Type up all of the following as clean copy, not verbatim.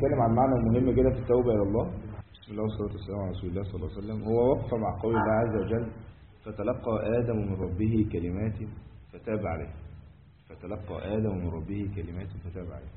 هنتكلم عن معنى مهم كده في التوبة إلى الله. بسم الله والصلاة والسلام على رسول الله صلى الله عليه وسلم. هو وقف مع قول الله عز وجل فتلقى آدم من ربه كلمات فتاب عليه. فتلقى آدم من ربه كلمات فتاب عليه.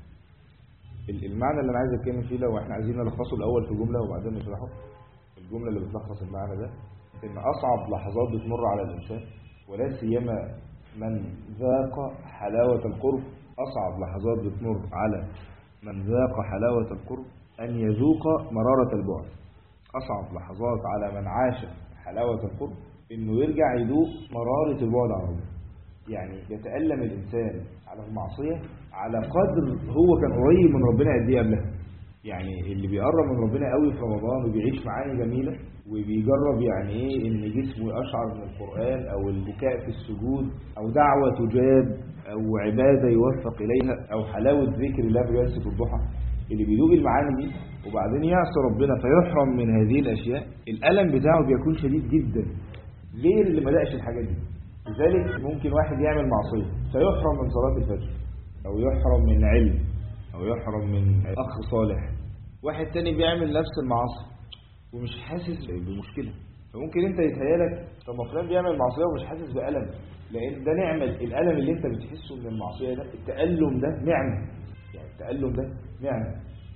المعنى اللي أنا عايز أتكلم فيه لو إحنا عايزين نلخصه الأول في جملة وبعدين نشرحه. الجملة اللي بتلخص المعنى ده إن أصعب لحظات بتمر على الإنسان ولا سيما من ذاق حلاوة القرب، أصعب لحظات بتمر على من ذاق حلاوة القرب أن يذوق مرارة البعد. أصعب لحظات على من عاش حلاوة القرب إنه يرجع يذوق مرارة البعد عن ربنا. يعني يتألم الإنسان على المعصية على قدر هو كان قريب من ربنا قد إيه قبلها. يعني اللي بيقرب من ربنا قوي في رمضان وبيعيش معاني جميلة وبيجرب يعني ايه ان جسمه يشعر من القرآن او البكاء في السجود او دعوة تجاب او عبادة يوفق اليها او حلاوة ذكر الله بجلسة الضحى، اللي بيدوق المعاني دي وبعدين يعصي ربنا فيحرم من هذه الاشياء، الألم بتاعه بيكون شديد جدا غير اللي ما دقش الحاجات دي. لذلك ممكن واحد يعمل معصية فيحرم من صلاة الفجر او يحرم من علم او يحرم من اخ صالح. واحد تاني بيعمل نفس المعاصي ومش حاسس بمشكلة، فممكن انت يتهيالك طب ما فلان بيعمل معصية ومش حاسس بألم، لان ده نعمة. الألم اللي انت بتحسه من المعصية ده، التألم ده نعمة، يعني التألم ده نعمة.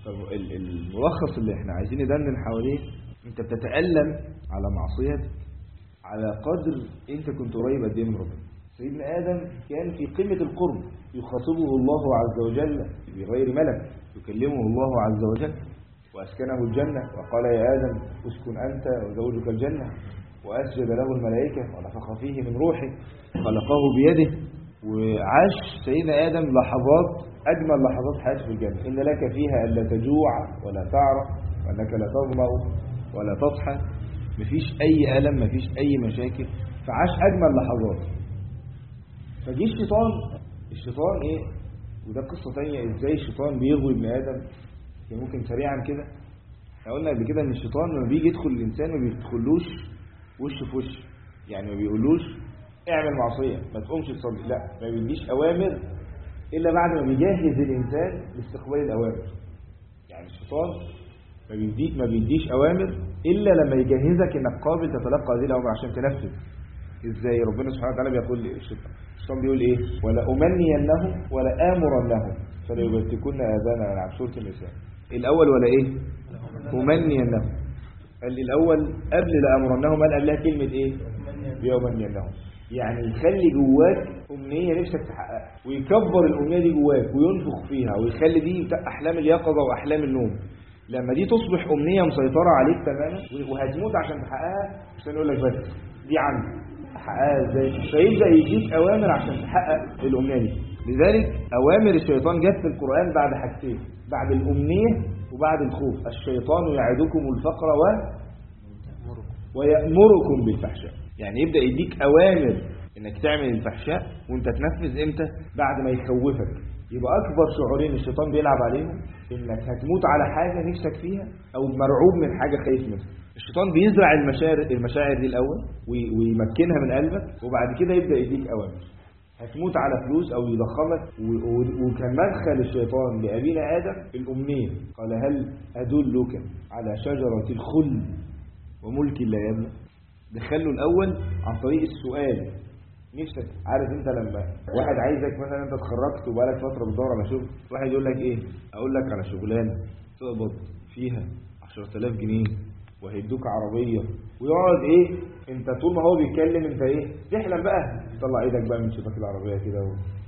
فالملخص اللي احنا عايزين ندندن حواليه، انت بتتألم على معصية على قدر انت كنت قريب قد ايه من ربنا. سيدنا آدم كان في قمة القرب، يخاطبه الله عز وجل بغير ملك، يكلمه الله عز وجل وأسكنه الجنة وقال يا آدم اسكن أنت وزوجك الجنة، وأسجد له الملائكة ونفخ فيه من روحه خلقه بيده. وعاش سيدنا آدم لحظات أجمل لحظات حياته في الجنة، إن لك فيها ألا تجوع ولا تعرى وأنك لا تظمأ ولا تضحى، مفيش أي ألم مفيش أي مشاكل، فعاش أجمل لحظات. فجي الشيطان إيه، وده قصة تانية إزاي الشيطان بيغوي ابن آدم. ممكن سريعا كده، احنا قلنا قبل كده ان الشيطان لما بيجي يدخل الانسان ما بيدخلوش وش في وش، يعني ما بيقولوش اعمل معصيه ما تقومش تصلي، لا، ما بيديش اوامر الا بعد ما بيجهز الانسان لاستقبال الاوامر. يعني الشيطان ما بيديش اوامر الا لما يجهزك انك قابل تتلقى هذه الاوامر عشان تنفذ. ازاي؟ ربنا سبحانه وتعالى بيقول الشيطان بيقول ايه؟ ولا امنينهم ولا امرنهم فلا يبتكن اذانا عن سوره النساء. الاول ولا ايه؟ امنينهم. قال الاول قبل لا امرنهم، قال قبلها كلمه ايه؟ بيمنينهم. يعني يخلي جواك امنيه نفسك تحققها ويكبر الامنيه دي جواك وينفخ فيها ويخلي دي احلام اليقظه واحلام النوم. لما دي تصبح امنيه مسيطره عليك تماما وهتموت عشان تحققها، مش هنقول لك بس دي عندي تحققها ازاي، فيبدا يديك اوامر عشان تحقق الامنيه دي. لذلك اوامر الشيطان جت في القران بعد حاجتين، بعد الامنيه وبعد الخوف. الشيطان يعدكم الفقر ويأمركم بالفحشاء. يعني يبدا يديك اوامر انك تعمل الفحشاء وانت تنفذ امتى؟ بعد ما يخوفك. يبقى اكبر شعورين الشيطان بيلعب عليهم انك هتموت على حاجه نفسك فيها او مرعوب من حاجه خايف منها. الشيطان بيزرع المشاعر دي الاول ويمكنها من قلبك، وبعد كده يبدا يديك اوامر. هتموت على فلوس او يضخمك. وكان مدخل الشيطان لابينا ادم الامنيه، قال هل ادلك على شجره الخلد وملك لا يبلى. دخله الاول عن طريق السؤال. نفسك عارف انت لما واحد عايزك مثلا، انت اتخرجت وبقالك فتره بتدور على شغل، واحد يقول لك ايه؟ اقول لك على شغلانه تقبض فيها 10000 جنيه وهيدوك عربيه، ويقعد ايه، انت طول ما هو بيتكلم انت ايه، تحلم بقى تطلع ايدك بقى من شباك العربيه كده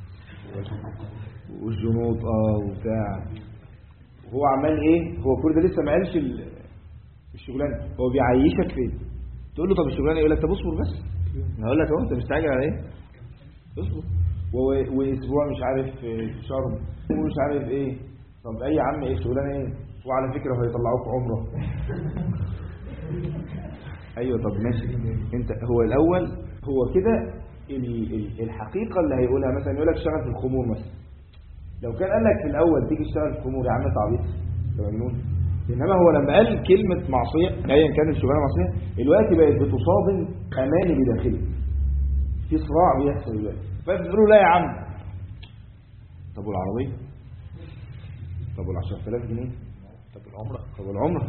والجنوط وبتاع، وهو عمال ايه، هو كل ده لسه ما قالش الشغلانه، هو بيعيشك فين. تقول له طب الشغلانه، يقول لك طب اصبر بس. انا هقول لك اهو، انت مستعجل على ايه؟ اصبر. واسبوع مش عارف شرم ومش عارف ايه. طب اي يا عم ايه الشغلانه ايه؟ وعلى فكره هو يطلعوك عمره. ايوه طب ماشي، انت هو الاول هو كده الحقيقه اللي هيقولها. مثلا يقول لك اشتغل في الخمور مثلا، لو كان قال لك في الاول تيجي تشتغل في الخمور يا عم انت عبيط انت مجنون. انما هو لما قال كلمه معصيه ايا كانت الشغلانه معصيه، دلوقتي بقت بتصادم اماني بداخلك، في صراع بيحصل دلوقتي. فبتقولوا لا يا عم، طب والعربيه، طب وال 10000 جنيه، طب العمرة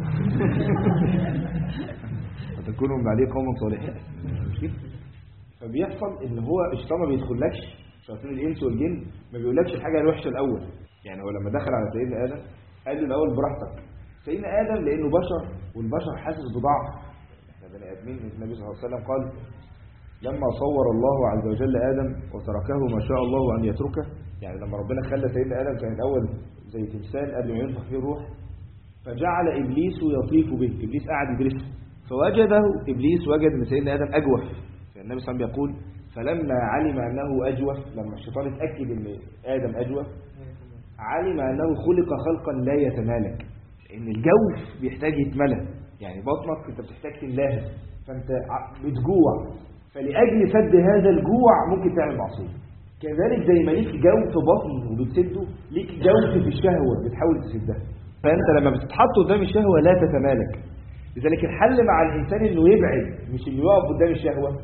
فتكونوا من عليه قوم صالحين. فبيحصل ان هو الشيطان ما بيدخلكش، شياطين الانس والجن ما بيقولكش الحاجه الوحشه الاول. يعني هو لما دخل على سيدنا ادم قال له الاول براحتك. سيدنا ادم لانه بشر والبشر حاسس بضعف، احنا بني ادمين. النبي صلى الله عليه وسلم قال لما صور الله عز وجل ادم وتركه ما شاء الله ان يتركه، يعني لما ربنا خلى سيدنا ادم كان الاول زي تمثال قبل ما ينفخ فيه الروح، فجعل ابليس يطيف به، ابليس قاعد يدرسه، فوجده ابليس وجد ان سيدنا ادم اجوف. النبي صلى الله عليه وسلم يقول فلما علم انه اجوف، لما الشيطان اتاكد ان ادم اجوف، علم انه خلق خلقا لا يتمالك، لان الجوف بيحتاج يتملى، يعني بطنك انت بتحتاج تملاها، فانت بتجوع، فلاجل سد هذا الجوع ممكن تعمل معصيه. كذلك زي ما ليك جوف بطن وبتسده، ليك جوف في الشهوه بتحاول تسدها، فانت لما بتتحط قدام الشهوه لا تتمالك. لذلك الحل مع الانسان انه يبعد، مش انه يقف قدام الشهوه.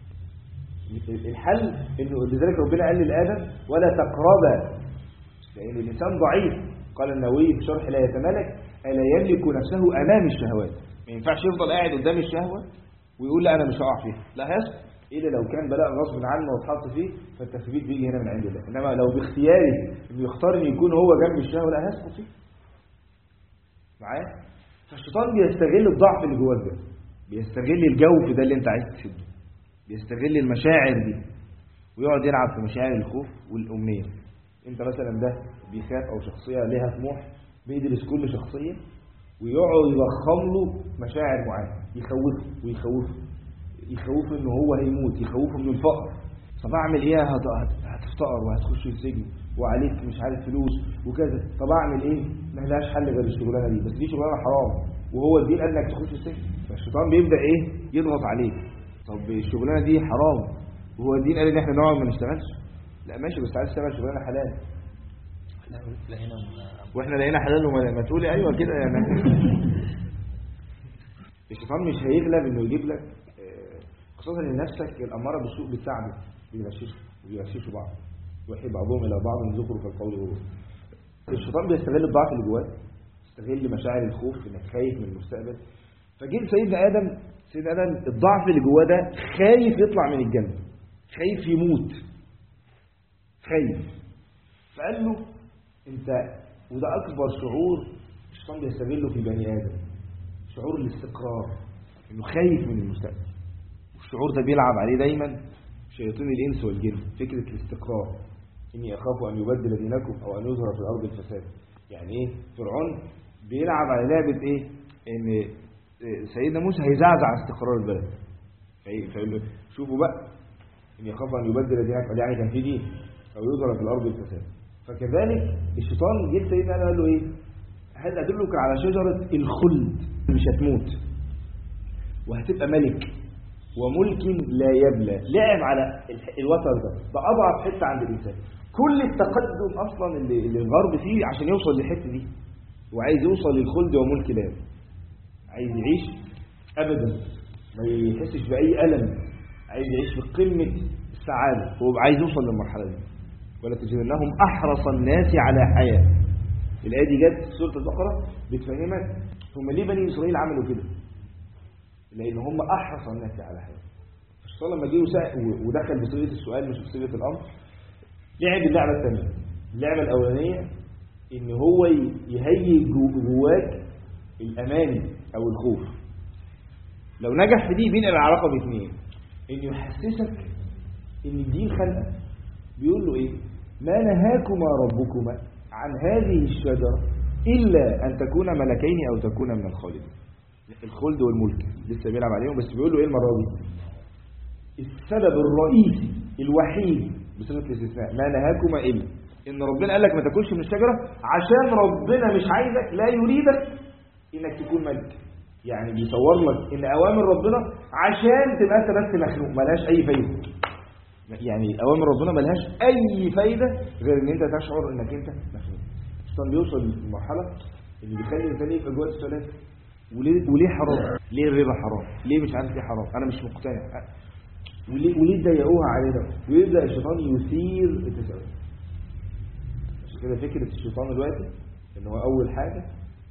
الحل انه لذلك ربنا قال للآدم ولا تقربا، لان الانسان ضعيف. قال النووي في شرح لا يتمالك الا يملك نفسه امام الشهوات. ما ينفعش يفضل قاعد قدام الشهوه ويقول لا انا مش هقع فيها، لا هيسقط الا لو كان بلاء غصب عنه واتحط فيه، فالتثبيت بيجي هنا من عند الله. انما لو باختياري انه يختار انه يكون هو جنب الشهوه لا هيسقط فيه. معايا؟ فالشيطان بيستغل الضعف اللي جواك ده، بيستغل الجوف ده اللي انت عايز تسده، بيستغل المشاعر دي ويقعد يلعب في مشاعر الخوف والأمنية. انت مثلا ده بيخاف او شخصية لها طموح، بيدرس كل شخصية ويقعد يضخم له مشاعر معينة، يخوفه انه هو هيموت، يخوفه من الفقر. طب اعمل ايه؟ هتفتقر وهتخش السجن وعليك مش عارف فلوس وكذا. طب اعمل ايه؟ ما لهاش حل غير الشغلانه دي، بس دي شغلانه حرام وهو الدين قال لك تخش السجن. فالشيطان بيبدا ايه؟ يضغط عليك. طب الشغلانه دي حرام وهو الدين قال ان احنا نقعد ما نشتغلش. لا ماشي، بس عايز تشتغل شغلانه حلال. واحنا لقينا حلال وما تقولي ايوه كده يعني. الشيطان مش هيغلب انه يجيب لك، خصوصا ان نفسك الاماره بالسوء بتساعده، بيغششوا بعض، ويحي بعضهم الى بعض من ذكر في القول غرور. الشيطان بيستغل الضعف اللي جواك، يستغل مشاعر الخوف انك خايف من المستقبل. فجيل سيدنا ادم الضعف اللي جواه ده خايف يطلع من الجنه، خايف يموت، خايف. فقال له انت، وده اكبر شعور الشيطان بيستغله في بني ادم، شعور الاستقرار، انه خايف من المستقبل. والشعور ده بيلعب عليه دايما شياطين الانس والجن، فكره الاستقرار. اني اخاف ان يبدل دينكم او ان يظهر في الارض الفساد. يعني ايه؟ فرعون بيلعب على لعبه ايه؟ ان سيدنا موسى هيزعزع استقرار البلد، فيقول له شوفوا بقى ان يخاف ان يبدل دينكم، يعني كان في دين او يظهر في الارض الفساد. فكذلك الشيطان جه سيدنا ادم قال له ايه؟ هل ادلك على شجره الخلد، مش هتموت وهتبقى ملك وملك لا يبلى. لعب على الوتر ده اضعف حته عند الانسان. كل التقدم اصلا اللي الغرب فيه عشان يوصل للحته دي، وعايز يوصل للخلد وملك لا يبلى، عايز يعيش ابدا ما يحسش باي الم، عايز يعيش في قمه السعاده، هو عايز يوصل للمرحله دي. ولا تجدنهم احرص الناس على حياه. الايه دي جت في سوره البقره بتفهمك هم ليه بني اسرائيل عملوا كده، لان هم احرص الناس على حياه. الشيطان لما جه ودخل بصيغه السؤال مش بصيغه الامر، لعب اللعبه الثانيه. اللعبه الاولانيه ان هو يهيئ جواك الامان او الخوف. لو نجح في دي بينقل العلاقه باثنين، ان يحسسك ان الدين خلقك. بيقول له ايه؟ ما نهاكما ربكما عن هذه الشجره الا ان تكونا ملكين او تكونا من الخالدين. الخلد والملك لسه بيلعب عليهم، بس بيقول له ايه المره دي؟ السبب الرئيسي الوحيد بصيغه الاستثناء ما نهاكما الا ان ربنا قال لك ما تاكلش من الشجره عشان ربنا مش عايزك، لا يريدك انك تكون ملك. يعني بيصور لك ان اوامر ربنا عشان تبقى انت بس مخلوق ملهاش اي فايده. يعني اوامر ربنا ملهاش اي فايده غير ان انت تشعر انك انت مخلوق. الشيطان بيوصل لمرحله اللي بيخلي الانسان يبقى جوه السؤالات. وليه حرام؟ ليه الربا حرام؟ ليه مش عارف ليه حرام؟ انا مش مقتنع. وليه ضيقوها علينا؟ ويبدا الشيطان يثير التساؤل. عشان كده فكره الشيطان دلوقتي ان هو اول حاجه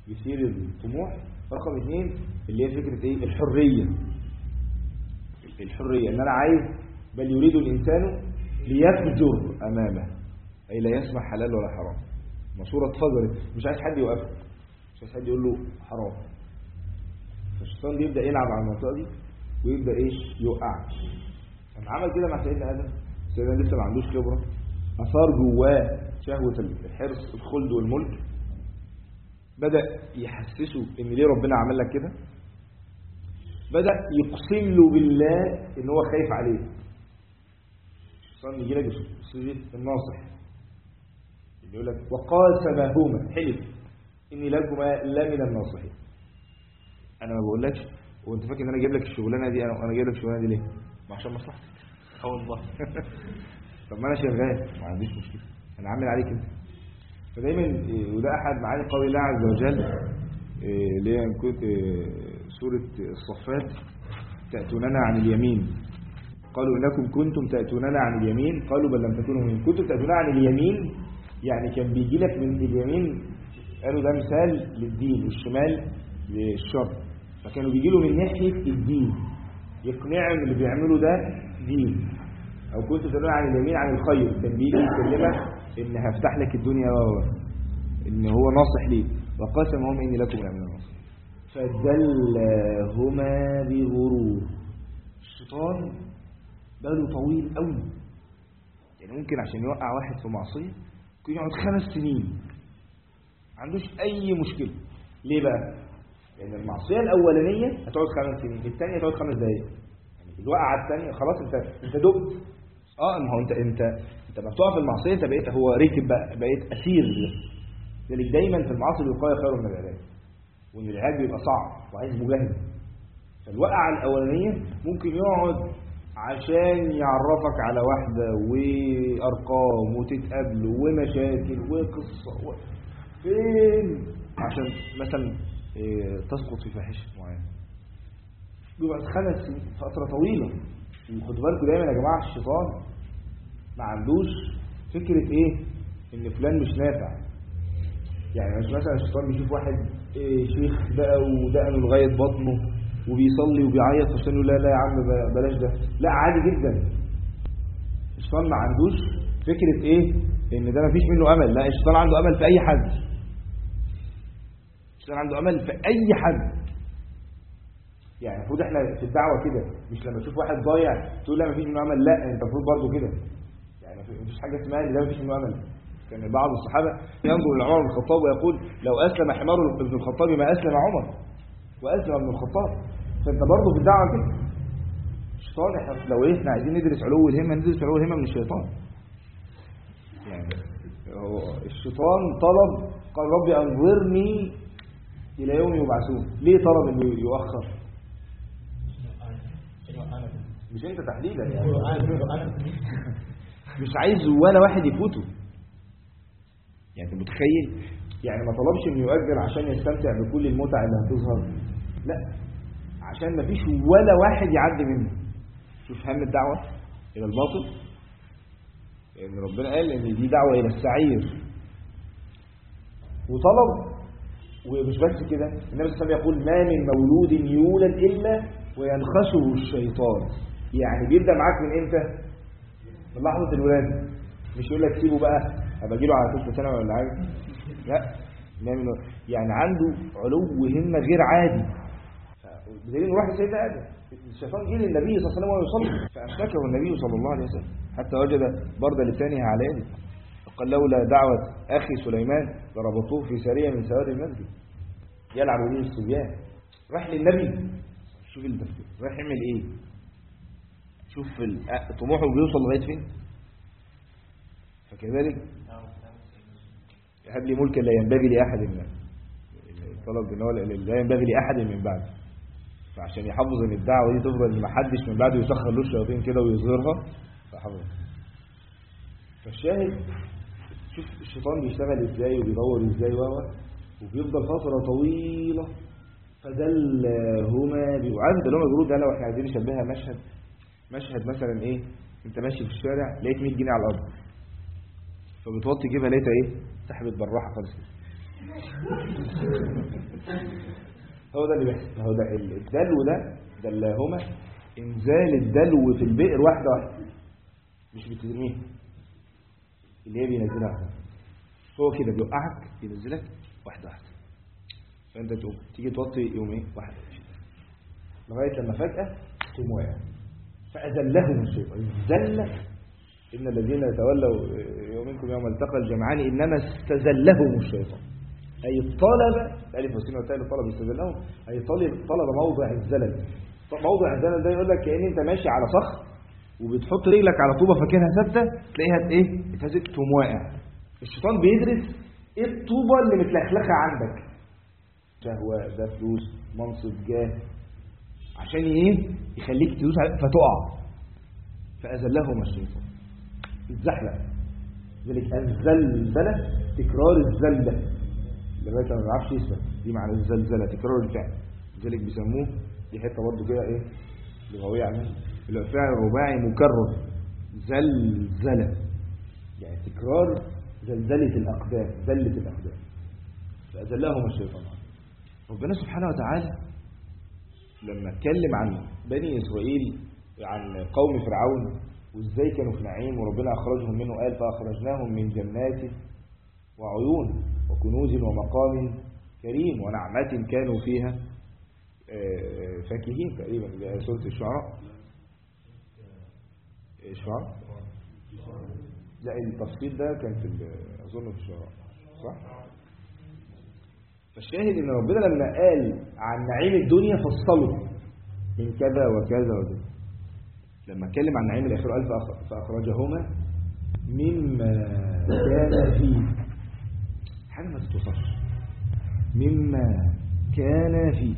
يثير الطموح. رقم 2 اللي هي فكرة ايه؟ الحرية. الحرية ان انا عايز، بل يريد الانسان ليفجر امامه، اي لا يسمع حلال ولا حرام. ماسورة اتفجرت، مش عايز حد يوقفها، مش عايز حد يقول له حرام. فالشيطان بيبدأ يلعب على المنطقة دي ويبدأ ايش؟ يوقع. لما عمل كده مع سيدنا ادم، سيدنا لسه ما عندوش خبرة، اثار جواه شهوة الحرص، الخلد والملك، بدأ يحسسه ان ليه ربنا عمل لك كده، بدأ يقسم له بالله ان هو خايف عليه. الشيطان يجي لك بصيغة الناصح اللي يقول لك وقاسمهما، حلف اني لكما لمن الناصحين. انا ما بقولكش وانت فاكر ان انا جايب لك الشغلانه دي، انا جايب لك الشغلانه دي ليه؟ ما عشان مصلحتك. والله طب ما انا شغال، ما عنديش مشكله، انا عامل عليك انت. فدايما وده احد معاني قول الله عز وجل اللي هي سوره الصفات، تاتوننا عن اليمين. قالوا انكم كنتم تاتوننا عن اليمين، قالوا بل لم تكونوا مؤمنين. كنتم تاتوننا عن اليمين يعني كان بيجي لك من اليمين، قالوا ده مثال للدين، والشمال للشر، فكانوا بيجي له من ناحيه الدين، يقنعهم اللي بيعملوا ده دين. او كنت تدل عن اليمين عن الخير، كان بيجي يكلمك ان هفتح لك الدنيا ان هو ناصح ليك. وقسمهم اني لكم لمن الناصحين فدلهما بغرور. الشيطان باله طويل قوي، يعني ممكن عشان يوقع واحد في معصيه ممكن يقعد 5 سنين ما عندوش اي مشكله. ليه بقى؟ لان المعصيه الاولانيه هتقعد 5 سنين، الثانيه هتقعد 5 دقائق. يعني الوقعه الثانيه خلاص انت دبت. ما هو انت لما بتقع في المعصيه انت بقيت هو ركب، بقيت اسير. لذلك دايما في المعاصي الوقايه خير من العلاج، وان العلاج بيبقى صعب وعايز مجاهده. فالوقعه الاولانيه ممكن يقعد عشان يعرفك على واحده وارقام وتتقابلوا ومشاكل وقصه فين عشان مثلا تسقط في فاحشه معينه. بيبقى 5 سنين، فتره طويله. وخدوا بالكم دايما يا جماعه، الشيطان ما عندوش فكره ايه؟ ان فلان مش نافع. يعني مش مثلا الشيطان بيشوف واحد شيخ بقى ودقنه لغايه بطنه وبيصلي وبيعيط عشان يقول لا يا عم بلاش ده. لا، عادي جدا. الشيطان ما عندوش فكره ايه؟ ان ده ما فيش منه امل. لا، الشيطان عنده امل في اي حد. الشيطان عنده امل في اي حد. يعني المفروض احنا في الدعوه كده، مش لما تشوف واحد ضايع تقول لا ما فيش منه امل. لا، انت المفروض برضه كده. يعني ما فيش حاجه اسمها ان ده ما فيش منه امل. كان بعض الصحابه ينظر الى عمر بن الخطاب ويقول لو اسلم حمار ابن الخطاب ما اسلم عمر واسلم ابن الخطاب. فانت برضه في الدعوه كده. الشيطان احنا لو احنا عايزين ندرس علو الهمه، ندرس علو الهمه من الشيطان. يعني هو الشيطان طلب، قال ربي انظرني الى يوم يبعثون. ليه طلب انه يؤخر؟ مش انت تحديدا يعني مش عايز ولا واحد يفوته. يعني انت متخيل؟ يعني ما طلبش انه يؤجل عشان يستمتع بكل المتع اللي هتظهر، لا، عشان ما فيش ولا واحد يعدي منه. شوف هم الدعوه الى الباطل، لان يعني ربنا قال ان دي دعوه الى السعير. وطلب، ومش بس كده، النبي صلى الله عليه وسلم يقول ما من مولود يولد الا وينخسه الشيطان. يعني بيبدا معاك من امتى؟ من لحظه الولاده. مش يقول لك سيبه بقى ابقى اجي له على 3 سنه ولا حاجه. لا، يعني عنده علو همه غير عادي. بدليل واحد سيدنا ادم، الشيطان جه للنبي صلى الله عليه وسلم وهو يصلي فامسكه النبي صلى الله عليه وسلم حتى وجد برد لسانه على يده، فقال لولا دعوه اخي سليمان لربطوه في ساريه من سواد المسجد يلعب به الصبيان. راح للنبي، شوف التفكير، راح يعمل ايه؟ شوف طموحه بيوصل لغايه فين. فكذلك هب لي ملكا لا ينبغي لاحد من طلب ان هو لا ينبغي لاحد من بعد. فعشان يحافظ ان الدعوه دي تفضل ما حدش من بعده يسخر له الشياطين كده ويظهرها، فحافظ. فالشاهد شوف الشيطان بيشتغل ازاي وبيدور ازاي وبيفضل فتره طويله. فدلهما عارف دلهما بيقولوا ده لو احنا عايزين نشبهها مشهد مثلا ايه؟ انت ماشي في الشارع لقيت 100 جنيه على الارض، فبتوطي جيبها لقيتها ايه؟ سحبت بالراحه خالص كده. هو ده اللي بيحصل. هو ده الدلو ده دلاهما انزال الدلو في البئر واحده واحده، مش بترميها، اللي هي بينزلها واحده. هو كده بيوقعك بينزلك واحده واحده، فانت تقوم تيجي توطي يوم ايه واحده لغايه لما فجاه تقوم واقع. فاذلهم الشيطان. الذله ان الذين تولوا منكم يوم التقى الجمعان انما استزلهم الشيطان، اي طلب الف والسين والتاء طلب استزلهم، اي طلب موضع الزلل. موضع الزلل ده يقول لك كأن انت ماشي على صخر وبتحط رجلك على طوبه فاكرها ثابته، تلاقيها ايه اتهزت تقوم واقع. الشيطان بيدرس ايه الطوبه اللي متلخلخه عندك، شهوه، ده فلوس، منصب، جاه، عشان ايه يخليك تدوس فتقع. فأذلهم الشيطان الزحلق. ذلك الزلزلة تكرار الزلة لغايه ما يعرفش يثبت، دي معنى الزلزلة تكرار الفعل. لذلك بيسموه دي حته برضه كده ايه لغويه عنها، الفعل الرباعي مكرر زلزلة، يعني تكرار زلزلة الأقدام، زلة الأقدام. فأذلهم الشيطان. ربنا سبحانه وتعالى لما اتكلم عن بني إسرائيل، عن قوم فرعون وازاي كانوا في نعيم وربنا أخرجهم منه، قال فأخرجناهم من جنات وعيون وكنوز ومقام كريم ونعمة كانوا فيها فاكهين، تقريبا سورة الشعراء. الشعراء؟ لا التفصيل ده كان في أظن في الشعراء، صح؟ فالشاهد ان ربنا لما قال عن نعيم الدنيا فصله من كذا وكذا وكذا. لما اتكلم عن نعيم الاخره قال فاخرجهما مما كان فيه، حاجه ما تتوصفش، مما كان فيه.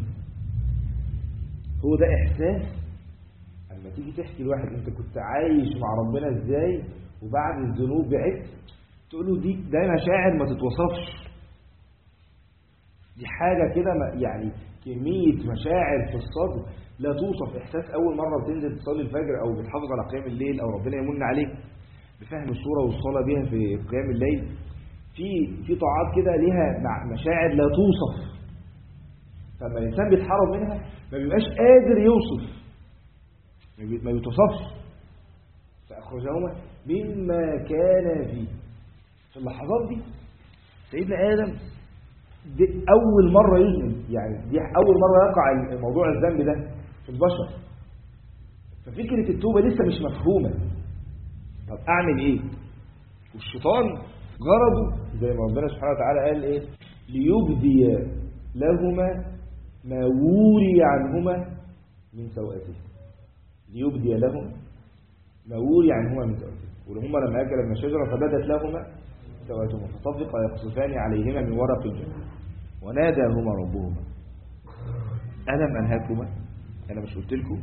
هو ده احساس لما تيجي تحكي لواحد انت كنت عايش مع ربنا ازاي وبعد الذنوب بعدت، تقول له دي ده مشاعر ما تتوصفش، دي حاجة كده يعني كمية مشاعر في الصدر لا توصف. إحساس أول مرة بتنزل تصلي الفجر أو بتحافظ على قيام الليل أو ربنا يمن عليك بفهم السورة والصلاة بها في قيام الليل، في طاعات كده ليها مشاعر لا توصف. فلما الإنسان بيتحرم منها ما بيبقاش قادر يوصف، ما بيتوصفش. فأخرجهما مما كان فيه. في اللحظات دي سيدنا آدم دي أول مرة يذنب، يعني دي أول مرة يقع موضوع الذنب ده في البشر. ففكرة التوبة لسه مش مفهومة. طب أعمل إيه؟ والشيطان غرضه زي ما ربنا سبحانه وتعالى قال إيه؟ ليبدي لهما ما وري عنهما من سوءاته. ليبدي لهم ما وري عنهما من سوءاته. ولهما لما أكل من الشجرة فبدت لهما سوءاتهما فطفقا يقصفان عليهما من ورق الجنة وناداهما ربهما ألم أنهاكما، أنا مش قلت لكم؟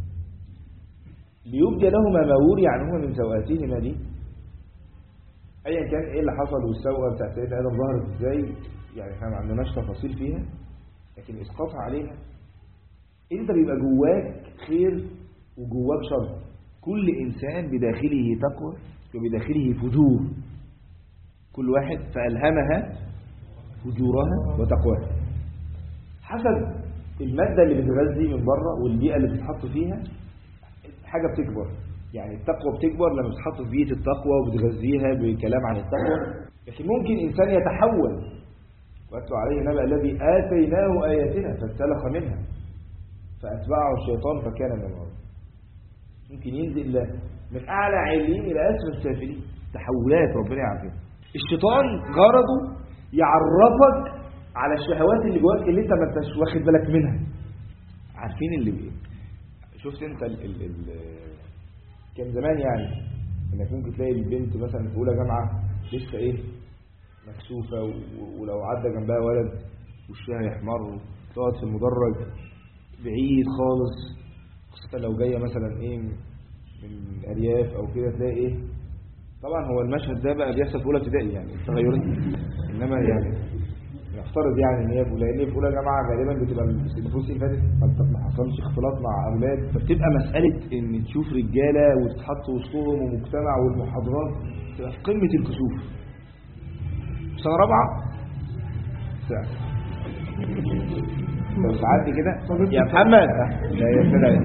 ليبدي لهما ما وري عنهما من سوءاتهما. دي أيا كان إيه اللي حصل والسوءة بتاعت سيدنا آدم ظهرت إزاي، يعني إحنا ما عندناش تفاصيل فيها، لكن إسقاطها عليها أنت بيبقى جواك خير وجواك شر. كل إنسان بداخله تقوى وبداخله فجور، كل واحد فألهمها فجورها وتقواها حسب المادة اللي بتغذي من بره والبيئة اللي بتتحط فيها. حاجة بتكبر، يعني التقوى بتكبر لما بتتحط في بيئة التقوى وبتغذيها بكلام عن التقوى. لكن ممكن إنسان يتحول. واتلو عليه نبأ الذي آتيناه آياتنا فانسلخ منها فأتبعه الشيطان فكان من الغاوين. ممكن ينزل من أعلى عليين إلى أسفل سافلين. تحولات ربنا يعافينا. الشيطان غرضه يعرفك على الشهوات اللي جواك اللي انت ما انتش واخد بالك منها. عارفين اللي شفت انت كان زمان يعني انك ممكن تلاقي البنت مثلا في اولى جامعه لسه ايه مكسوفه، ولو عدى جنبها ولد وشها يحمر تقعد في المدرج بعيد خالص، خاصه لو جايه مثلا ايه من ارياف او كده تلاقي ايه. طبعا هو المشهد ده بقى بيحصل في اولى ابتدائي يعني التغيرات، انما يعني نفترض يعني ان هي في اولى جامعه غالبا بتبقى النفوس اللي فاتت ما حصلش اختلاط مع اولاد، فبتبقى مساله ان تشوف رجاله وتتحط وسطهم ومجتمع والمحاضرات تبقى في قمه الكسوف. سنه رابعه الساعة لو ساعدني كده يا محمد لا يا سلام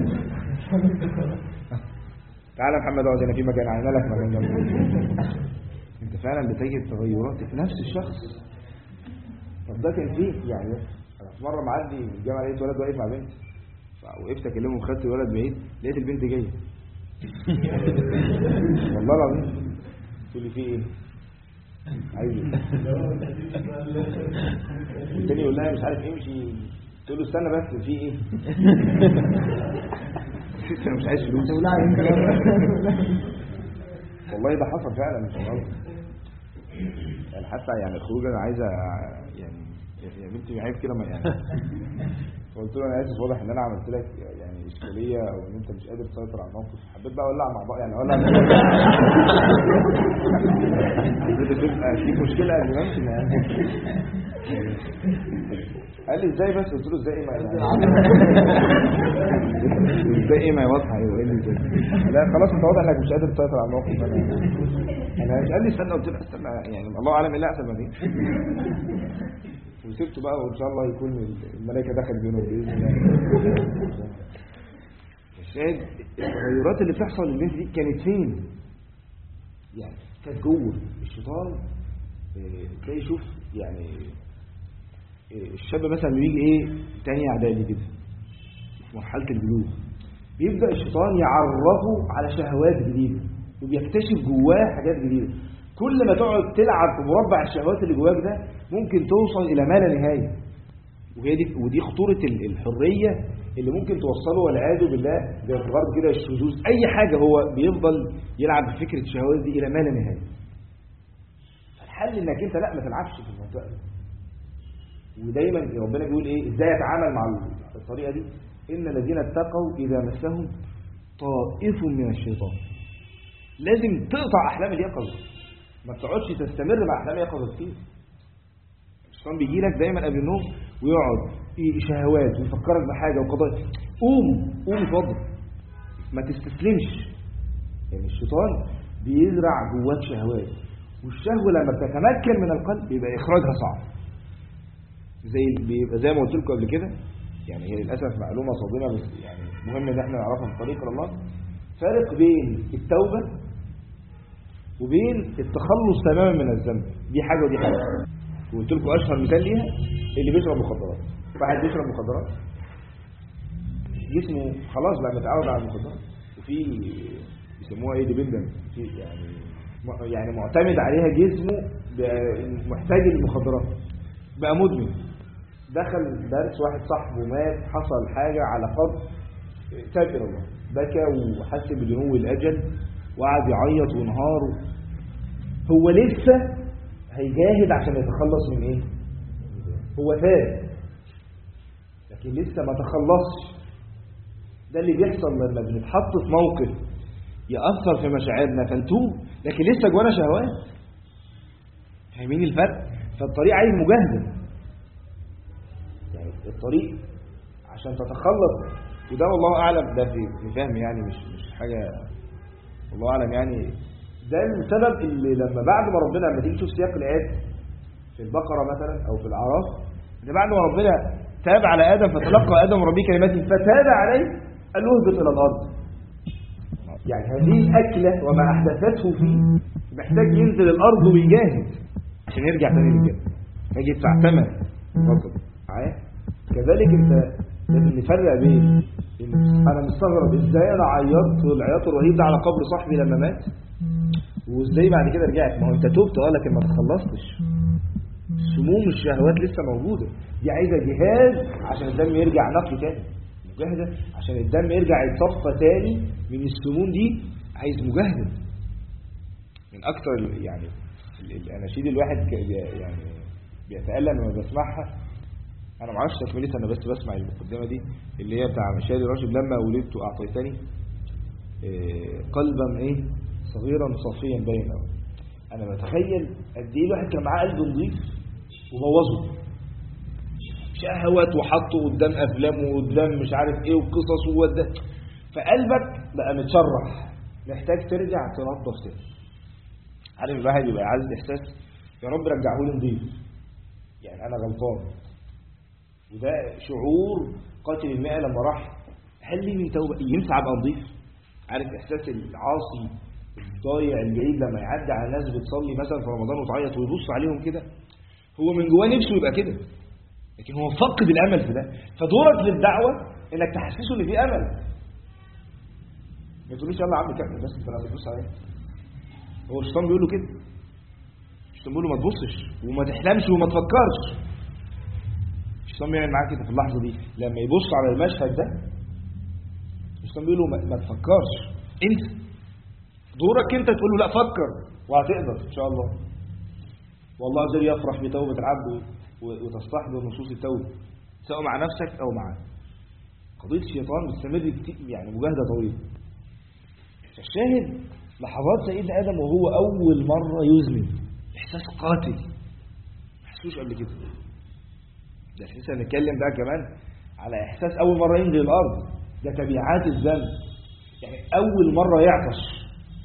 تعالى يا محمد اقعد هنا في مكان عينا لك مكان جنبك. انت فعلا بتجد تغيرات في نفس الشخص. طب ده كان فيه يعني انا في مره معدي من الجامعه لقيت ولد واقف مع بنت فوقفت اكلمه وخدت الولد بعيد لقيت البنت جايه والله العظيم تقول لي فيه ايه عايز ايه التاني يقول لها مش عارف امشي تقول له استنى بس في ايه انا مش عايز فلوس والله ده حصل فعلا مش غلط يعني حتى يعني الخروج انا عايزه يعني يا بنتي عيب كده ما يعني قلت له انا اسف واضح ان انا عملت لك يعني اشكاليه او ان انت مش قادر تسيطر على الموقف حبيت بقى اولع مع بعض يعني اولع تبقى في مشكله قبل ما امشي يعني قال لي ازاي بس قلت له ازاي ما ازاي ايه ما واضحه ايه اللي ازاي لا خلاص انت واضح انك مش قادر تسيطر على الموقف انا قال لي استنى قلت له استنى يعني الله اعلم ايه اللي احسن بعدين وسبته بقى وان شاء الله يكون الملائكه دخلت بينهم باذن الله. الشاهد التغيرات اللي بتحصل للبنت دي كانت فين؟ يعني كانت جوه الشيطان. تلاقي يشوف يعني الشاب مثلا بيجي ايه تاني اعدادي كده في مرحله البلوغ بيبدا الشيطان يعرفه على شهوات جديده وبيكتشف جواه حاجات جديده. كل ما تقعد تلعب في مربع الشهوات اللي جواك ده ممكن توصل الى ما لا نهايه. ودي خطوره الحريه اللي ممكن توصله والعياذ بالله زي في الغرب كده الشذوذ اي حاجه هو بيفضل يلعب بفكره الشهوات دي الى ما لا نهايه. فالحل انك انت لا ما تلعبش في المنطقه دي. ودايما ربنا بيقول ايه ازاي يتعامل مع الطريقه دي ان الذين اتقوا اذا مسهم طائف من الشيطان. لازم تقطع احلام اليقظه ما بتقعدش تستمر مع احلام اليقظه كتير. الشيطان بيجي لك دايما قبل النوم ويقعد شهوات ويفكرك بحاجه وقضايا قوم اتوضى ما تستسلمش. يعني الشيطان بيزرع جواك شهوات والشهوه لما بتتمكن من القلب بيبقى اخراجها صعب. بيبقى زي ما قلت لكم قبل كده يعني هي للاسف معلومه صادمه بس يعني مهم ان احنا نعرفها من طريق الله. فرق بين التوبه وبين التخلص تماما من الذنب دي حاجه ودي حاجه. وقلت لكم اشهر مثال ليها اللي بيشرب مخدرات. واحد بيشرب مخدرات جسمه خلاص بقى متعود على المخدرات وفي بيسموها ايه ديبندنت يعني معتمد عليها جسمه محتاج للمخدرات بقى مدمن. دخل درس واحد صاحبه مات حصل حاجه على قدر تاب الى الله بكى وحس بدنو الاجل وقعد يعيط وانهار. هو لسه هيجاهد عشان يتخلص من ايه؟ هو تاب لكن لسه ما تخلصش. ده اللي بيحصل لما بنتحط في موقف يأثر في مشاعرنا فنتوب لكن لسه جوانا شهوات. فاهمين الفرق؟ فالطريق عايز مجاهدة يعني الطريق عشان تتخلص وده والله أعلم ده في فهم يعني مش حاجة والله أعلم يعني. ده السبب اللي لما بعد ما ربنا لما تيجي تشوف سياق الآيات في البقرة مثلا أو في الأعراف إن بعد ما ربنا تاب على آدم فتلقى آدم ربي كلمات فتاب عليه قال له اهبط إلى الأرض. يعني هذه الأكلة وما أحدثته فيه محتاج ينزل الأرض ويجاهد عشان يرجع تاني للجنة. يجب تعتمد فقط معايا. كذلك انت لازم نفرق بين انا مستغرب ازاي انا عيطت العياط الرهيب ده على قبر صاحبي لما مات وازاي بعد كده رجعت. ما هو انت توبت لكن ما تخلصتش. سموم الشهوات لسه موجوده دي عايزه جهاد عشان الدم يرجع نقي تاني. مجاهده عشان الدم يرجع يتصفى تاني من السموم دي عايز مجاهده. من اكتر يعني الاناشيد الواحد يعني بيتألم لما بسمعها. انا ما اعرفش تكملتها انا بس بسمع المقدمه دي اللي هي بتاع مشاري راشد لما ولدت اعطيتني قلبا ايه صغيرا صافيا باين قوي. انا بتخيل قد ايه الواحد كان معاه قلب نظيف وبوظه شهوات وحطه قدام افلام وقدام مش عارف ايه وقصص وده فقلبك بقى متشرح محتاج ترجع تنظف تاني. عارف الواحد يبقى عايز احساس يا رب رجعه لي نظيف يعني أنا غلطان. وده شعور قاتل المئة لما راح هل لي من توبة، ينفع أبقى نضيف؟ عارف إحساس العاصي الضايع البعيد لما يعدي على ناس بتصلي مثلا في رمضان وتعيط ويبص عليهم كده، هو من جواه نفسه يبقى كده، لكن هو فقد الأمل في ده. فدورك للدعوة إنك تحسسه إن في أمل. ما تقولوش يلا يا عم كمل بس انت لما تبص عليه. هو الشيطان بيقول له كده، الشيطان بيقول له ما تبصش وما تحلمش وما تفكرش. الشيطان بيعمل معاك كده في اللحظة دي لما يبص على المشهد ده. الشيطان بيقول له ما تفكرش، انت دورك انت تقول له لا فكر وهتقدر ان شاء الله. والله عز وجل يفرح بتوبة العبد وتستحضر نصوص التوبة سواء مع نفسك او معاه. قضية الشيطان بتستمر كتير، يعني مجاهدة طويلة. فالشاهد لحظات سيدنا آدم وهو أول مرة يذنب، إحساس قاتل ما حسوش قبل كده. ده إحساس هنتكلم بقى كمان على إحساس أول مرة ينزل الأرض، ده تبعات الذنب. يعني أول مرة يعطش،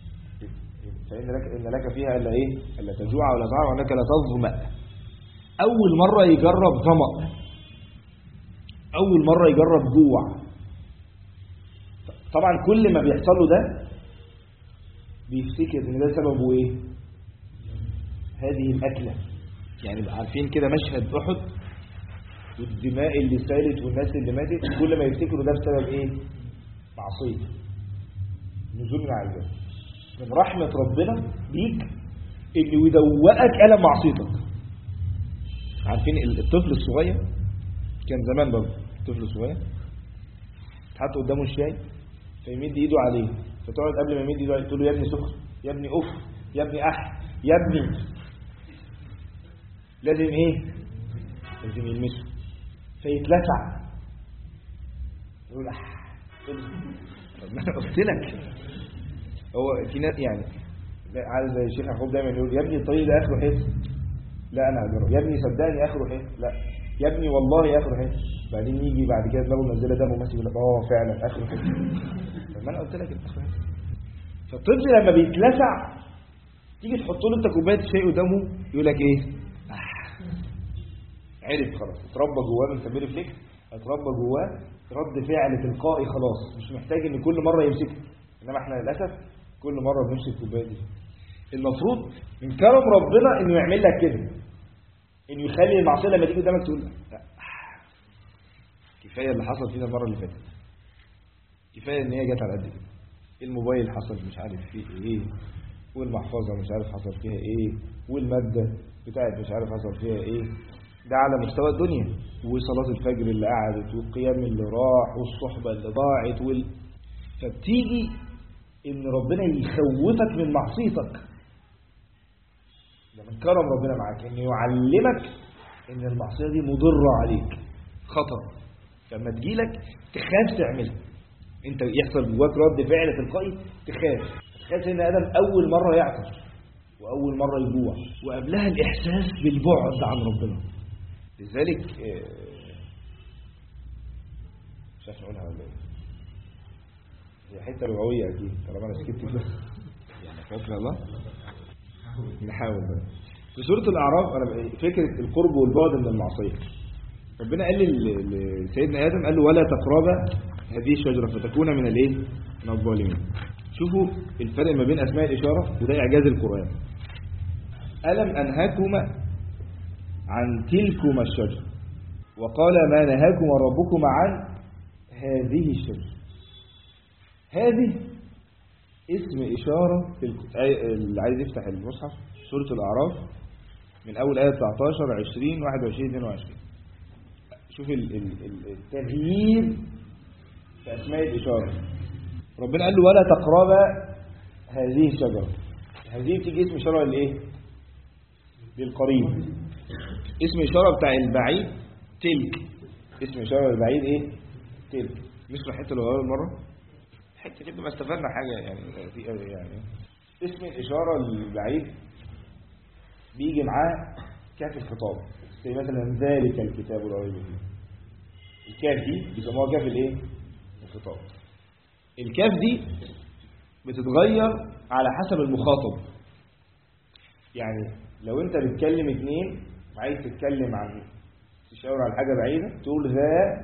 فإن لك فيها إلا إيه؟ إلا تجوع ولا تعرى وأنك لا تظمأ. أول مرة يجرب ظمأ، أول مرة يجرب جوع. طبعا كل ما بيحصل له ده بيفتكر ان ده سببه ايه؟ هذه الأكلة. يعني عارفين كده مشهد أحد والدماء اللي سالت والناس اللي ماتت، كل ما يفتكروا ده بسبب ايه؟ معصية، نزول من عذاب. من رحمة ربنا بيك انه يدوقك ألم معصيتك. عارفين الطفل الصغير كان زمان برضه الطفل الصغير تحط قدامه الشاي فيمد ايده عليه، فتقعد قبل ما يمد ايده عليه تقول له يا ابني سكر، يا ابني اف، يا ابني اح، يا ابني. لازم ايه؟ لازم يلمسه فيتلسع يقول اح. طب ما انا قلت لك. هو في ناس يعني عايز زي الشيخ يعقوب دايما يقول يا ابني الطريق ده اخره حس، لا انا هجرب. يا ابني صدقني اخره حس، لا يا ابني والله اخره حس. بعدين يجي بعد كده دماغه منزله دم وماسك يقول فعلا اخره حس. طب ما انا قلت لك الاخره حس. فالطفل لما بيتلسع تيجي تحط له انت كوبايه شاي قدامه يقول لك ايه؟ عرف خلاص، اتربى جواه من سبيل فليكس، اتربى جواه رد فعل تلقائي خلاص، مش محتاج ان كل مره يمسكها. انما احنا للاسف كل مره بنمسك الكوبايه دي. المفروض من كرم ربنا انه يعمل لك كده، انه يخلي المعصيه لما تيجي قدامك تقول لا كفايه اللي حصل فينا المره اللي فاتت، كفايه ان هي جت على قد كده. الموبايل حصل مش عارف فيه ايه، والمحفظه مش عارف حصل فيها ايه، والماده بتاعت مش عارف حصل فيها ايه. ده على مستوى الدنيا، وصلاه الفجر اللي قعدت، والقيام اللي راح، والصحبه اللي ضاعت فبتيجي ان ربنا يخوفك من معصيتك. ده من كرم ربنا معاك انه يعلمك ان المعصيه دي مضره عليك، خطر. فلما تجيلك تخاف تعملها، انت يحصل جواك رد فعل تلقائي، تخاف ان ادم اول مره يعطش واول مره يجوع، وقبلها الاحساس بالبعد عن ربنا. لذلك مش عارف نقولها ولا ايه، هي حته لغويه اكيد طالما انا سكت كده يعني فاكر الله. نحاول بقى في سوره الاعراف. انا فكره القرب والبعد من المعصيه، ربنا قال لسيدنا ادم قال له ولا تقربا هذه الشجره فتكون من الايه؟ من الظالمين. شوفوا الفرق ما بين اسماء الاشاره، وده اعجاز القران. الم انهاكما عن تلكما الشجره وقال ما نهاكما ربكما عن هذه الشجره. هذه اسم إشارة اللي عايز يفتح المصحف سورة الأعراف من أول آية 19 20 21 22. شوف التغيير في أسماء الإشارة. ربنا قال له ولا تقربا هذه الشجرة. هذه بتيجي اسم إشارة لإيه؟ للقريب. اسم إشارة بتاع البعيد تلك. اسم إشارة للبعيد إيه؟ تلك. مش حتى لو أول مرة حتى كده ما استفدنا حاجة يعني اسم الإشارة للبعيد بيجي معاه كاف الخطاب، زي مثلا ذلك الكتاب لا ريب فيه. الكاف دي بيسموها كاف الايه؟ الخطاب. الكاف دي بتتغير على حسب المخاطب. يعني لو انت بتكلم اتنين عايز تتكلم عن تشاور على حاجة بعيدة تقول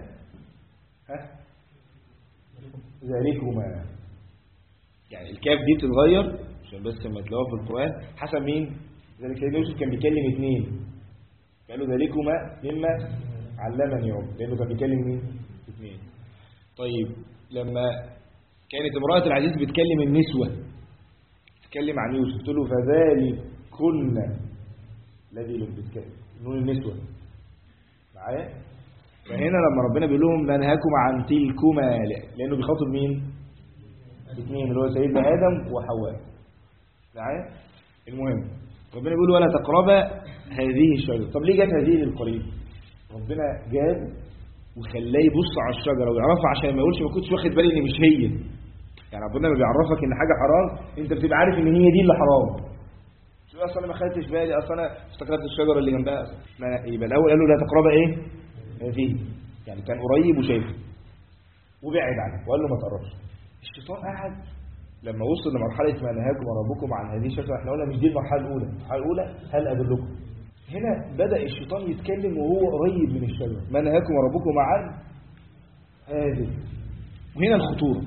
ذلكما. يعني الكاف دي بتتغير عشان بس لما تلاقوها في القرآن حسب مين. ذلك سيدنا يوسف كان بيكلم اثنين، قالوا ذلكما مما علمني ربي، لأنه كان بيكلم مين؟ اثنين. طيب لما كانت امرأة العزيز بتكلم النسوة، تتكلم عن يوسف تقول له فذلكن الذي لم بتكلم نون النسوة معايا. فهنا لما ربنا بيقول لهم ما نهاكم عن تلكما، لأنه بيخاطب مين؟ اثنين اللي هو سيدنا آدم وحواء معايا. المهم ربنا بيقول ولا تقربا هذه الشجرة. طب ليه جت هذه للقريب؟ ربنا جاب وخلاه يبص على الشجرة ويعرفها عشان ما يقولش ما كنتش واخد بالي ان مش هي. يعني ربنا ما بيعرفك ان حاجة حرام انت بتبقى عارف ان هي دي اللي حرام. اصلا انا ما خدتش بالي، اصلا انا افتكرت الشجرة اللي جنبها. يبقى الاول قال له لا تقربا ايه هذه، يعني كان قريب وشايفه وبعد عنه وقال له ما تقربش. الشيطان قعد لما وصل لمرحلة ما نهاكم ربكم عن هذه الشجرة. احنا قلنا مش دي المرحلة الأولى. المرحلة الأولى هل أدلكم. هنا بدأ الشيطان يتكلم وهو قريب من الشجرة. ما نهاكم ربكم عن هذه. وهنا الخطورة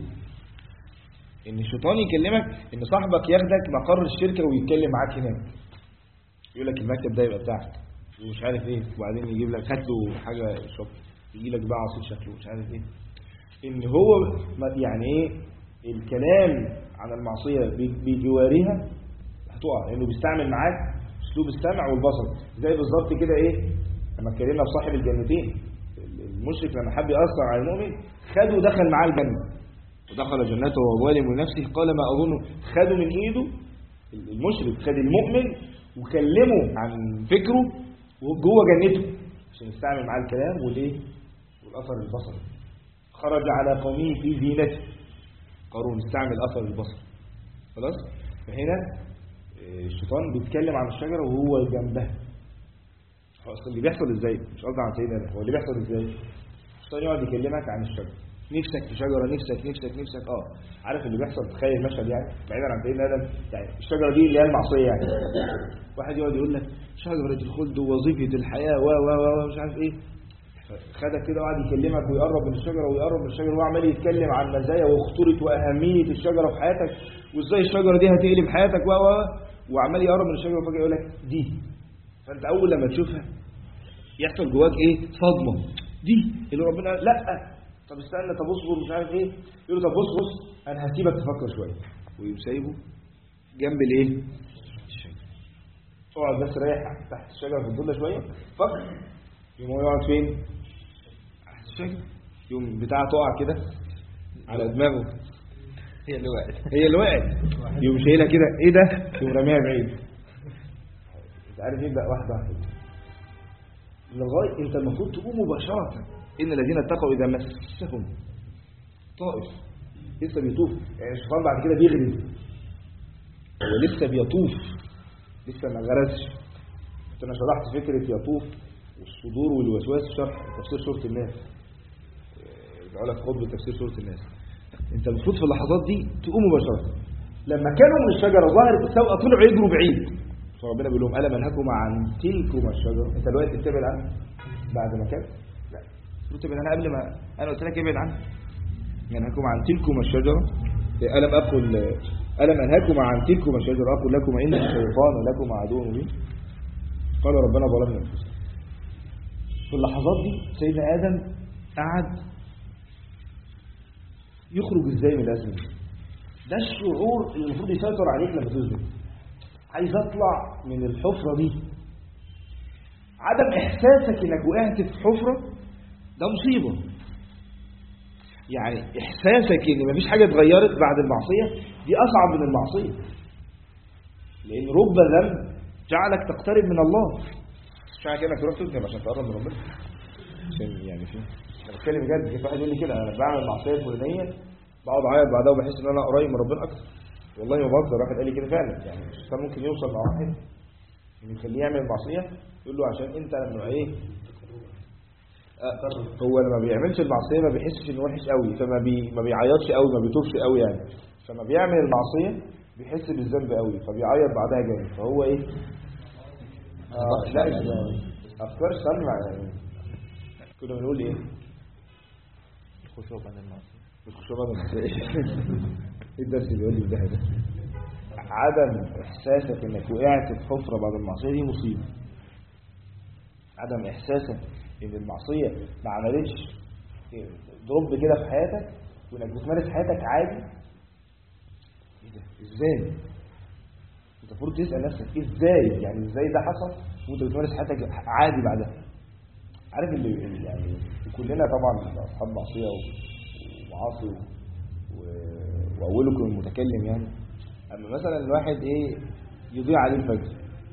إن الشيطان يكلمك إن صاحبك ياخدك مقر الشركة ويتكلم معاك هناك، يقول لك المكتب ده يبقى بتاعك ومش عارف إيه، وبعدين يجيب لك هات له حاجة شوب، يجي لك بقى عصير شكله مش عارف إيه. إن هو يعني إيه الكلام عن المعصية بجوارها هتقع، لأنه بيستعمل معاك أسلوب السمع والبصر. زي بالظبط كده إيه لما اتكلمنا بصاحب الجنتين، المشرك لما حب يأثر على المؤمن خده ودخل معاه الجنة ودخل جنته وهو ظالم لنفسه قال ما أظن. خده من إيده المشرك، خد المؤمن وكلمه عن فكره جوه جنته عشان يستعمل معاه الكلام والإيه والأثر البصري. خرج على قومه في زينته، قارون استعمل أثر البصر. خلاص. فهنا الشيطان بيتكلم عن الشجرة وهو جنبها. اصل اللي بيحصل ازاي مش قصدي عن سيدنا، هو اللي بيحصل ازاي الشيطان يقعد يكلمك عن الشجرة، نفسك في شجرة، نفسك عارف اللي بيحصل. تخيل المشهد يعني بعيدا عن سيدنا آدم، يعني الشجرة دي اللي هي المعصية. يعني واحد يقعد يقول لك شجرة الخلد ووظيفة الحياة و مش عارف ايه، خدك كده وقعد يكلمك ويقرب من الشجرة وهو عمال يتكلم عن مزايا وخطورة وأهمية الشجرة في حياتك وازاي الشجرة دي هتقلب حياتك وعمال يقرب من الشجرة وفجأة يقول لك دي. فانت اول لما تشوفها يحصل جواك ايه صدمة، دي اللي ربنا لا طب استنى طب اصبر مش عارف ايه. يقول له طب بص انا هسيبك تفكر شوية ويقوم سايبه جنب الايه الشجرة. اقعد بس ريح تحت الشجرة في الظل شوية فكر. يوم هو يقعد فين تحت الشجرة، يوم بتاعه تقع كده على دماغه، هي اللي وقعت يوم شايلها كده ايه ده، يوم راميها بعيد. انت عارف يبدأ واحدة لغاية انت المفروض تقوم مباشرة. ان الذين اتقوا اذا مسهم طائف لسه بيطوف، يعني الشيطان بعد كده بيغرز هو لسه بيطوف لسه ما غرزش. انا شرحت فكرة يطوف والصدور والوسواس شرح تفسير سورة الناس، يدعو لك خطبة تفسير سورة الناس. انت المفروض في اللحظات دي تقوم مباشرة. لما كانوا من الشجرة ظاهر السوء طلعوا يجروا بعيد، فربنا بيقول لهم ألا منهكم عن تلكم الشجرة. انت دلوقتي تبعد عنها بعد ما كان لا المفروض تبعد عنها قبل ما انا قلت لك ابعد عنها. منهكم عن تلكم الشجرة ألم أنهكم عن تلكم الشجرة أقول لكم إن الشيطان لكم عدو مبين. قال ربنا ظلمنا أنفسنا. في اللحظات دي سيدنا آدم قعد يخرج ازاي من الأزمة. ده الشعور اللي المفروض يسيطر عليك لما تذنب. عايز اطلع من الحفرة دي. عدم احساسك انك وقعت في حفرة ده مصيبة. يعني احساسك ان مفيش حاجة اتغيرت بعد المعصية دي اصعب من المعصية، لان رب ذنب جعلك تقترب من الله. مش معنى كده انك تروح تذنب عشان تقرب من ربنا، عشان يعني فيه انا بتكلم بجد. في واحد يقول لي كده انا بعمل معصية فلانية بقعد اعيط بعدها وبحس ان انا قريب من ربنا اكتر. والله ما بهزر، واحد قال لي كده فعلا. يعني الشيطان ممكن يوصل مع واحد يخليه يعمل معصيه يقول له عشان انت لما ايه هو لما بيعملش المعصيه ما بيحسش انه وحش قوي، فما ما بيعيطش قوي، ما بيتوبش قوي يعني. فما بيعمل المعصيه بيحس بالذنب قوي فبيعيط بعدها جامد. فهو ايه لا افكار سامعه يعني. كنا بنقول ايه؟ الخشوع بعد المعصية. الخشوع بعد المعصية. ايه الدرس اللي بيقول لي ده؟ عدم احساسك انك وقعت في حفره بعد المعصيه دي مصيبه. عدم احساسك ان المعصيه ما عملتش ضرب كده في حياتك وانك بتمارس حياتك عادي. ايه ده؟ ازاي؟ انت المفروض تسال نفسك ازاي؟ يعني ازاي ده حصل وانت بتمارس حياتك عادي بعدها؟ عارف اللي يعني كلنا طبعا اصحاب معصيه ومعاصي واولكم المتكلم يعني. اما مثلا الواحد ايه يضيع عليه الفجر،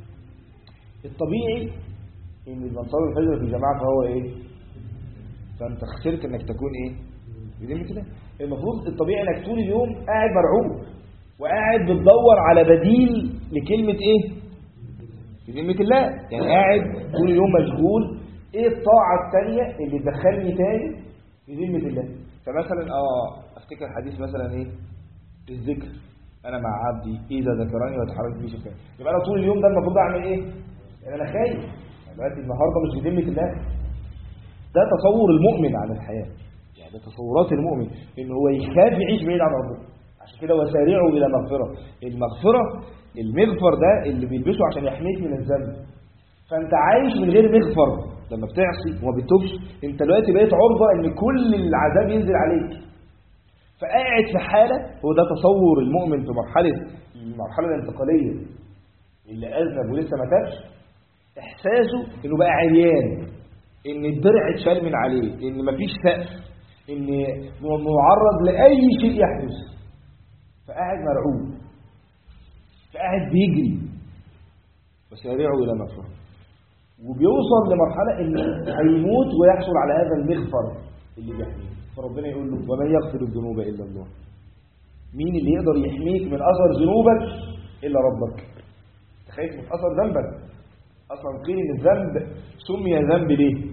الطبيعي ان من صلى الفجر في جماعه فهو ايه؟ فانت خسرت انك تكون ايه؟ بدين كده. المفروض الطبيعي انك طول اليوم قاعد مرعوب وقاعد بتدور على بديل لكلمه ايه؟ بذمه الله. يعني قاعد طول اليوم مشغول ايه الطاعه الثانيه اللي تدخلني تاني بذمه الله. فمثلا افتكر حديث مثلا ايه؟ الذكر، انا مع عبدي اذا ذكرني وتحركت به شفتان. يبقى انا طول اليوم ده المفروض اعمل ايه؟ يعني انا خايف دلوقتي النهارده مش بذمه الله. ده تصور المؤمن عن الحياه، يعني ده تصورات المؤمن ان هو يخاف يعيش بعيد عن ربنا. عشان كده وسارعوا الى مغفره. المغفره المغفر ده اللي بيلبسه عشان يحميك من الذنب. فانت عايش من غير مغفر لما بتعصي وما بتتوبش، انت دلوقتي بقيت عرضه ان كل العذاب ينزل عليك. فقاعد في حالة، هو ده تصور المؤمن في المرحلة الانتقالية اللي أذنب ولسه ما تابش. إحساسه إنه بقى عريان، إن الدرع اتشال من عليه، إن مفيش سقف، إن معرض لأي شيء يحدث. فقاعد مرعوب، فقاعد بيجري وسارعوا إلى مغفرة. وبيوصل لمرحلة إن هيموت ويحصل على هذا المغفر اللي بيحميه. فربنا يقول له ومن يغفر الذنوب إلا الله. مين اللي يقدر يحميك من أثر ذنوبك إلا ربك؟ تخيف من أثر ذنبك. أصلا قيل إن الذنب سمي ذنب ليه؟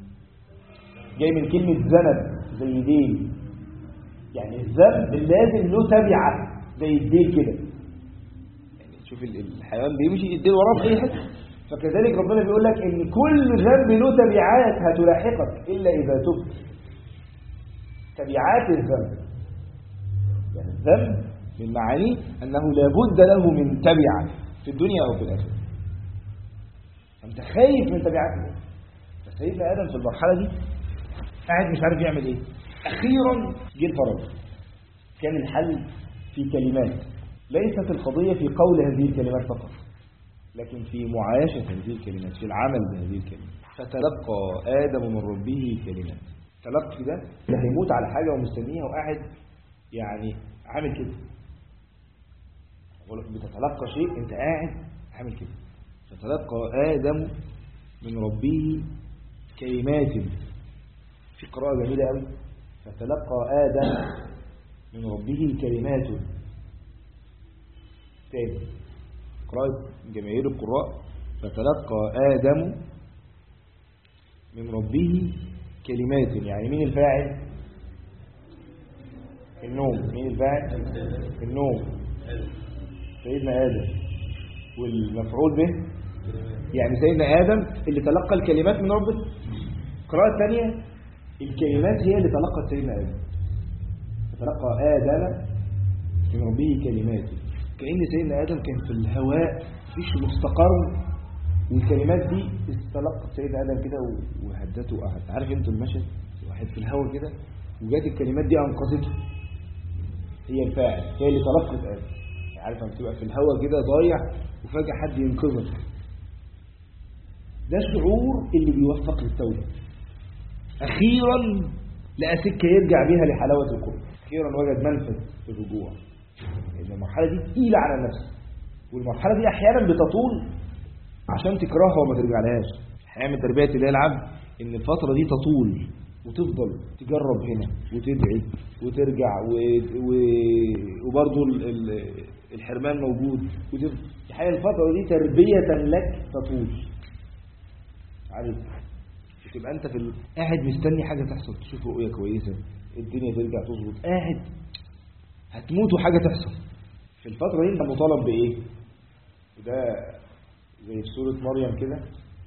جاي من كلمة ذنب زي ديل. يعني الذنب لازم له تبعة زي الديل كده. يعني شوف الحيوان بيمشي الديل وراه في أي حته. فكذلك ربنا بيقول لك إن كل ذنب له تبعات هتلاحقك إلا إذا تبت. تبعات الذنب، يعني الذنب من معانيه أنه لابد له من تبعة في الدنيا أو في الآخرة. أنت خايف من تبعاته. فسيدنا آدم في المرحلة دي قاعد مش عارف يعمل إيه. أخيرا جه الفرج. كان الحل في كلمات. ليست القضية في قول هذه الكلمات فقط، لكن في معايشة هذه الكلمات، في العمل بهذه الكلمات. فتلقى آدم من ربه كلمات. تلقي ده اللي هيموت على حاجة ومستنيها وقاعد يعني عامل كده. بتتلقى شيء انت قاعد عامل كده. فتلقى آدم من ربه كلمات. في قراءة جميلة قوي. فتلقى آدم من ربه كلمات. تاني قراءة جماهير القراء. فتلقى آدم من ربه كلمات. يعني مين الفاعل؟ النوم. مين الفاعل؟ النوم، سيدنا آدم. والمفعول به يعني سيدنا آدم اللي تلقى الكلمات من ربه. القراءة الثانية الكلمات هي اللي تلقت سيدنا آدم. فتلقى آدم من ربه كلمات. كأن سيدنا آدم كان في الهواء مفيش مستقر، والكلمات دي استلقت سيدنا آدم كده وهدته وقعد. عارف انتوا المشهد؟ واحد في الهواء كده وجات الكلمات دي أنقذته. هي الفاعل، هي اللي تلقت آدم. عارف لما تبقى في الهواء كده ضايع وفجأة حد ينقذك. ده الشعور اللي بيوفق للتوبة. أخيرا لقى سكة يرجع بيها لحلاوة القرب. أخيرا وجد منفذ في الرجوع. لأن المرحلة دي تقيلة على النفس، والمرحلة دي أحيانا بتطول عشان تكرهها وما ترجعلهاش. أحيانا من تربية الله العبد إن الفترة دي تطول وتفضل تجرب هنا وتدعي وترجع وبرضه الحرمان موجود. أحيانا الفترة دي تربية لك تطول. عارف تبقى أنت قاعد مستني حاجة تحصل، تشوف رؤية كويسة، الدنيا ترجع تظبط، قاعد هتموت وحاجة تحصل. في الفترة دي أنت مطالب بإيه؟ وده زي في سورة مريم كده.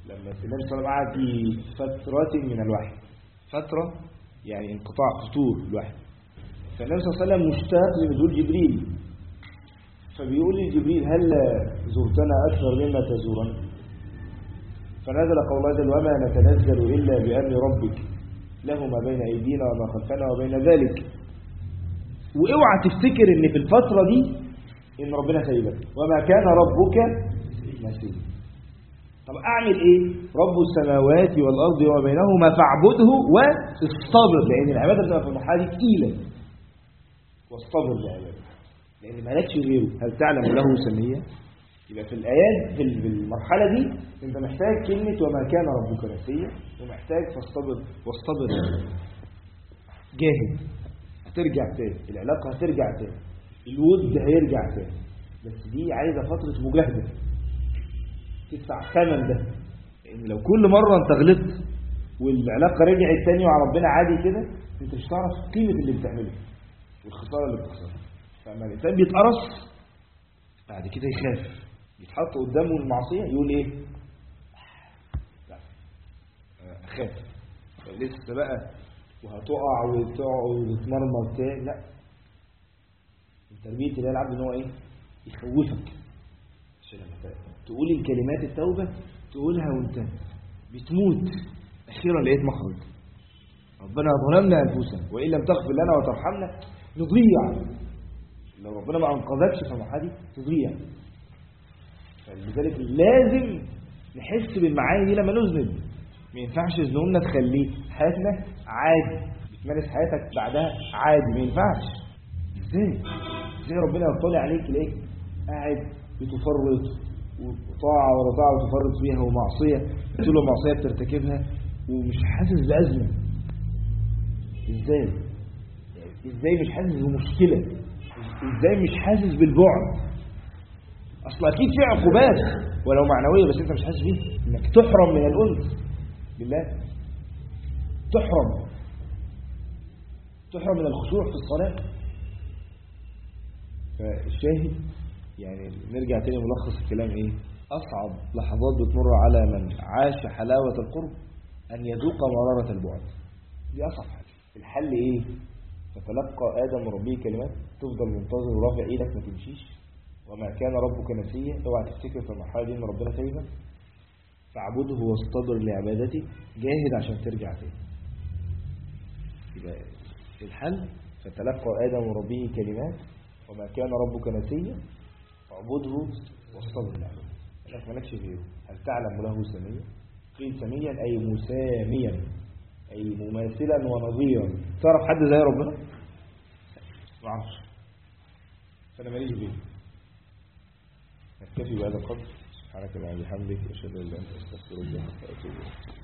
لما النبي صلى الله عليه وسلم قعد في فترة من الوحي، فترة يعني انقطاع فتور الوحي، فالنبي صلى الله عليه وسلم مشتاق لنزول جبريل، فبيقول لجبريل هل زرتنا أكثر مما تزورنا؟ فنزل قول الله جل وما نتنزل إلا بأمر ربك له ما بين أيدينا وما خلفنا وبين ذلك. واوعى تفتكر ان في الفترة دي ان ربنا سايبك، وما كان ربك نسيا. طب اعمل ايه؟ رب السماوات والارض وما بينهما فاعبده واصطبر، لان العباده بتبقى في المرحله دي تقيله. واصطبر لعباده لان مالكش غيره، هل تعلم له سميا؟ يبقى في الايات في المرحله دي انت محتاج كلمه وما كان ربك نسيا، ومحتاج فاصطبر واصطبر جاهد. هترجع تاني العلاقه، هترجع تاني الود هيرجع تاني، بس دي عايزه فتره مجاهده تدفع ثمن ده. لان لو كل مره انت غلطت والعلاقه رجعت تاني وعلى ربنا عادي كده، انت مش هتعرف قيمه اللي بتعمله والخساره اللي بتخسرها. فلما الانسان بيتقرص بعد كده يخاف، يتحط قدامه المعصيه يقول ايه؟ لا اخاف لسه بقى وهتقع وتتمرمط تاني. لا، تربيه الله العبد ان هو ايه؟ يخوفك عشان لما تقول الكلمات التوبه تقولها وانت بتموت اخيرا لقيت مخرج. ربنا ظلمنا انفسنا وان لم تغفر لنا وترحمنا نضيع. لو ربنا ما انقذكش في المرحله دي تضيع. فلذلك لازم نحس بالمعاني دي لما نذنب. ما ينفعش ذنوبنا تخليه حياتنا عادي، بتمارس حياتك بعدها عادي، ما ينفعش. ازاي ربنا يطلع عليك تلاقيك قاعد بتفرط وطاعه ورا طاعه وتفرط فيها، ومعصيه تقول له معصيه بترتكبها ومش حاسس بأزمه؟ ازاي مش حاسس بمشكله؟ ازاي مش حاسس بالبعد؟ اصل اكيد في عقوبات ولو معنويه بس انت مش حاسس بيها، انك تحرم من الانس بالله، تحرم من الخشوع في الصلاه. فالشاهد يعني نرجع تاني ملخص الكلام ايه؟ اصعب لحظات بتمر على من عاش حلاوه القرب ان يذوق مراره البعد. دي اصعب حاجه. الحل ايه؟ فتلقى ادم ربه كلمات، تفضل منتظر ورافع ايدك ما تمشيش. وما كان ربك نسيا، اوعى تفتكر في المرحله دي ان ربنا سايبك. فاعبده واصطبر لعبادته، جاهد عشان ترجع تاني. يبقى الحل فتلقى ادم ربه كلمات وما كان ربك نسيا فاعبده واصطبر لعبادته. انك مالكش غيره، هل تعلم له سميا؟ قيل سميا اي مساميا، اي مماثلا ونظيرا. تعرف حد زي ربنا؟ ما اعرفش، فانا ماليش بيه. نكتفي بهذا القدر. سبحانك اللهم وبحمدك اشهد ان لا اله الا انت استغفرك واتوب اليك.